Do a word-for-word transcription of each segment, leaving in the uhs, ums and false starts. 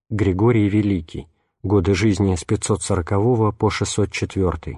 Григорий Великий. Годы жизни с пятьсот сорокового по шестьсот четвёртый.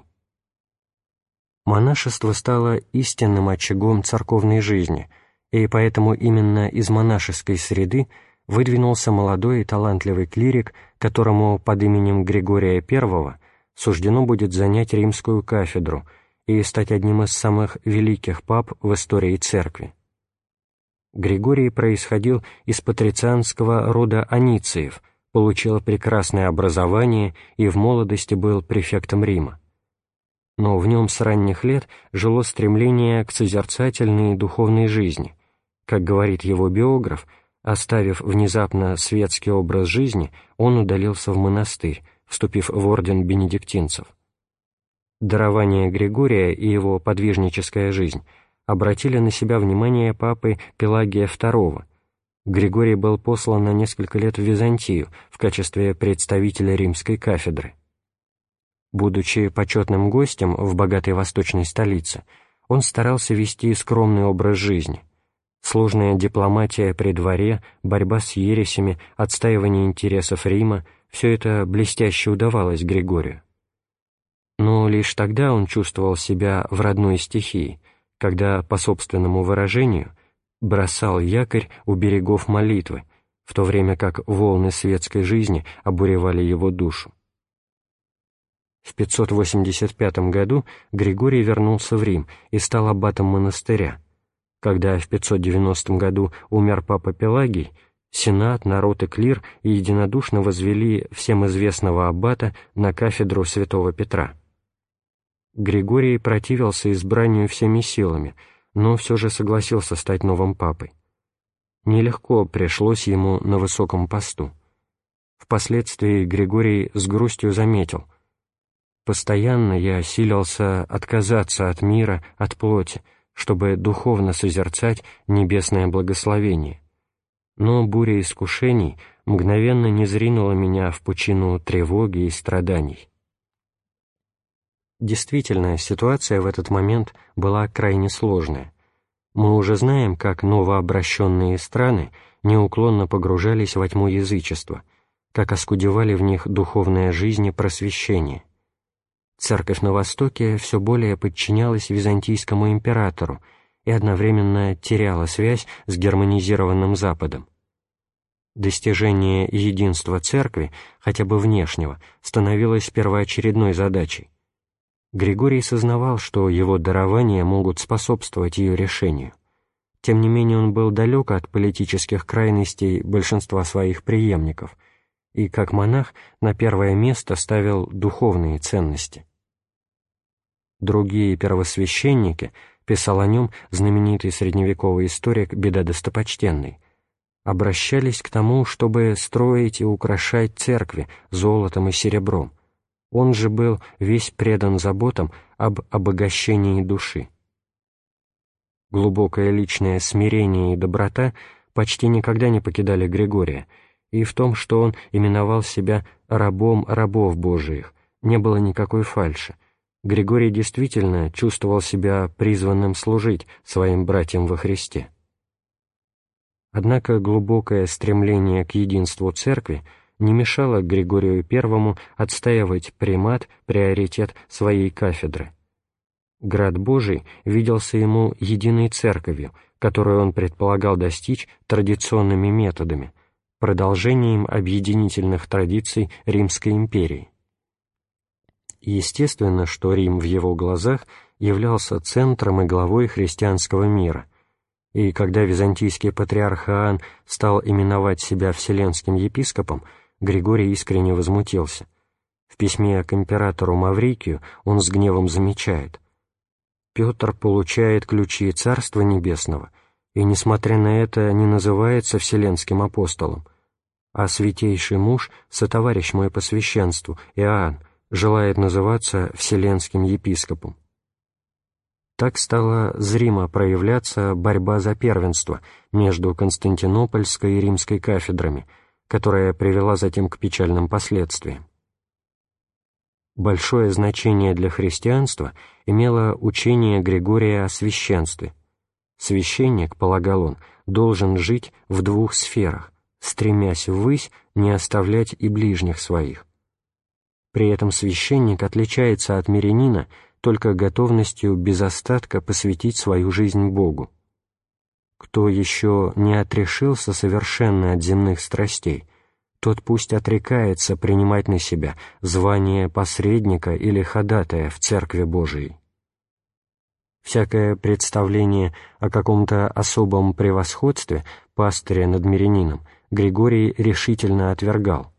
Монашество стало истинным очагом церковной жизни, и поэтому именно из монашеской среды выдвинулся молодой и талантливый клирик, которому под именем Григория Первого суждено будет занять римскую кафедру и стать одним из самых великих пап в истории церкви. Григорий происходил из патрицианского рода Анициев, получил прекрасное образование и в молодости был префектом Рима. Но в нем с ранних лет жило стремление к созерцательной и духовной жизни. Как говорит его биограф, оставив внезапно светский образ жизни, он удалился в монастырь, вступив в орден бенедиктинцев. Дарование Григория и его подвижническая жизнь обратили на себя внимание папы Пелагия Второго. Григорий был послан на несколько лет в Византию в качестве представителя римской кафедры. Будучи почетным гостем в богатой восточной столице, он старался вести скромный образ жизни. Сложная дипломатия при дворе, борьба с ересями, отстаивание интересов Рима — все это блестяще удавалось Григорию. Но лишь тогда он чувствовал себя в родной стихии, когда, по собственному выражению, бросал якорь у берегов молитвы, в то время как волны светской жизни обуревали его душу. В пятьсот восемьдесят пятом году Григорий вернулся в Рим и стал аббатом монастыря. Когда в пятьсот девяностом году умер папа Пелагий, сенат, народ и клир единодушно возвели всем известного аббата на кафедру святого Петра. Григорий противился избранию всеми силами, но все же согласился стать новым папой. Нелегко пришлось ему на высоком посту. Впоследствии Григорий с грустью заметил: «Постоянно я силился отказаться от мира, от плоти, чтобы духовно созерцать небесное благословение. Но буря искушений мгновенно низринула меня в пучину тревоги и страданий». Действительно, ситуация в этот момент была крайне сложная. Мы уже знаем, как новообращенные страны неуклонно погружались во тьму язычества, как оскудевали в них духовная жизнь и просвещение. Церковь на Востоке все более подчинялась византийскому императору и одновременно теряла связь с германизированным Западом. Достижение единства Церкви, хотя бы внешнего, становилось первоочередной задачей. Григорий сознавал, что его дарования могут способствовать ее решению. Тем не менее он был далек от политических крайностей большинства своих преемников и, как монах, на первое место ставил духовные ценности. Другие первосвященники, писал о нем знаменитый средневековый историк Беда Достопочтенный, обращались к тому, чтобы строить и украшать церкви золотом и серебром. Он же был весь предан заботам об обогащении души. Глубокое личное смирение и доброта почти никогда не покидали Григория, и в том, что он именовал себя «рабом рабов Божиих», не было никакой фальши. Григорий действительно чувствовал себя призванным служить своим братьям во Христе. Однако глубокое стремление к единству Церкви не мешало Григорию Первому отстаивать примат, приоритет своей кафедры. Град Божий виделся ему единой церковью, которую он предполагал достичь традиционными методами, продолжением объединительных традиций Римской империи. Естественно, что Рим в его глазах являлся центром и главой христианского мира, и когда византийский патриарх Иоанн стал именовать себя вселенским епископом, Григорий искренне возмутился. В письме к императору Маврикию он с гневом замечает: «Петр получает ключи Царства Небесного, и, несмотря на это, не называется вселенским апостолом, а святейший муж, сотоварищ мой по священству, Иоанн, желает называться вселенским епископом». Так стала зримо проявляться борьба за первенство между Константинопольской и Римской кафедрами, которая привела затем к печальным последствиям. Большое значение для христианства имело учение Григория о священстве. Священник, полагал он, должен жить в двух сферах стремясь ввысь, не оставлять и ближних своих. При этом священник отличается от мирянина только готовностью без остатка посвятить свою жизнь Богу. Кто еще не отрешился совершенно от земных страстей, тот пусть отрекается принимать на себя звание посредника или ходатая в Церкви Божией. Всякое представление о каком-то особом превосходстве пастыря над мирянином Григорий решительно отвергал.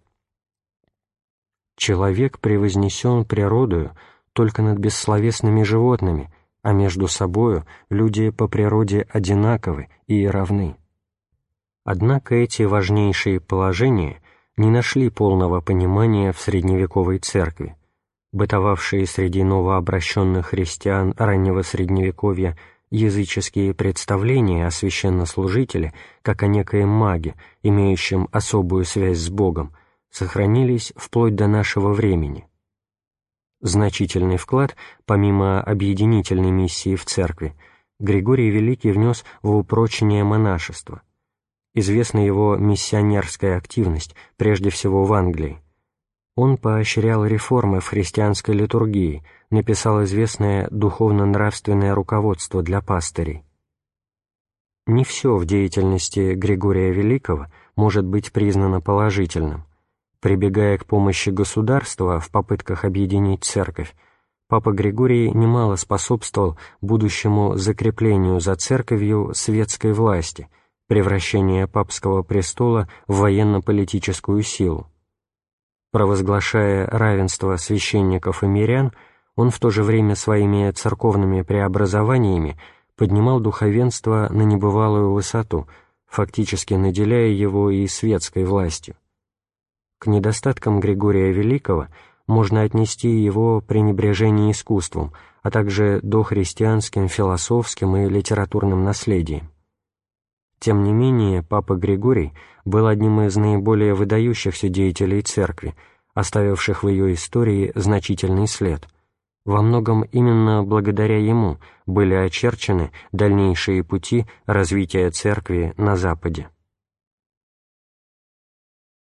Человек превознесен природою только над бессловесными животными, а между собою люди по природе одинаковы и равны. Однако эти важнейшие положения не нашли полного понимания в средневековой церкви. Бытовавшие среди новообращенных христиан раннего Средневековья языческие представления о священнослужителе, как о некоем маге, имеющем особую связь с Богом, сохранились вплоть до нашего времени. Значительный вклад, помимо объединительной миссии в церкви, Григорий Великий внес в упрочение монашества. Известна его миссионерская активность, прежде всего в Англии. Он поощрял реформы в христианской литургии, написал известное духовно-нравственное руководство для пастырей. Не все в деятельности Григория Великого может быть признано положительным. Прибегая к помощи государства в попытках объединить церковь, Папа Григорий немало способствовал будущему закреплению за церковью светской власти, превращения папского престола в военно-политическую силу. Провозглашая равенство священников и мирян, он в то же время своими церковными преобразованиями поднимал духовенство на небывалую высоту, фактически наделяя его и светской властью. К недостаткам Григория Великого можно отнести его пренебрежение искусством, а также дохристианским философским и литературным наследием. Тем не менее, Папа Григорий был одним из наиболее выдающихся деятелей Церкви, оставивших в ее истории значительный след. Во многом именно благодаря ему были очерчены дальнейшие пути развития Церкви на Западе.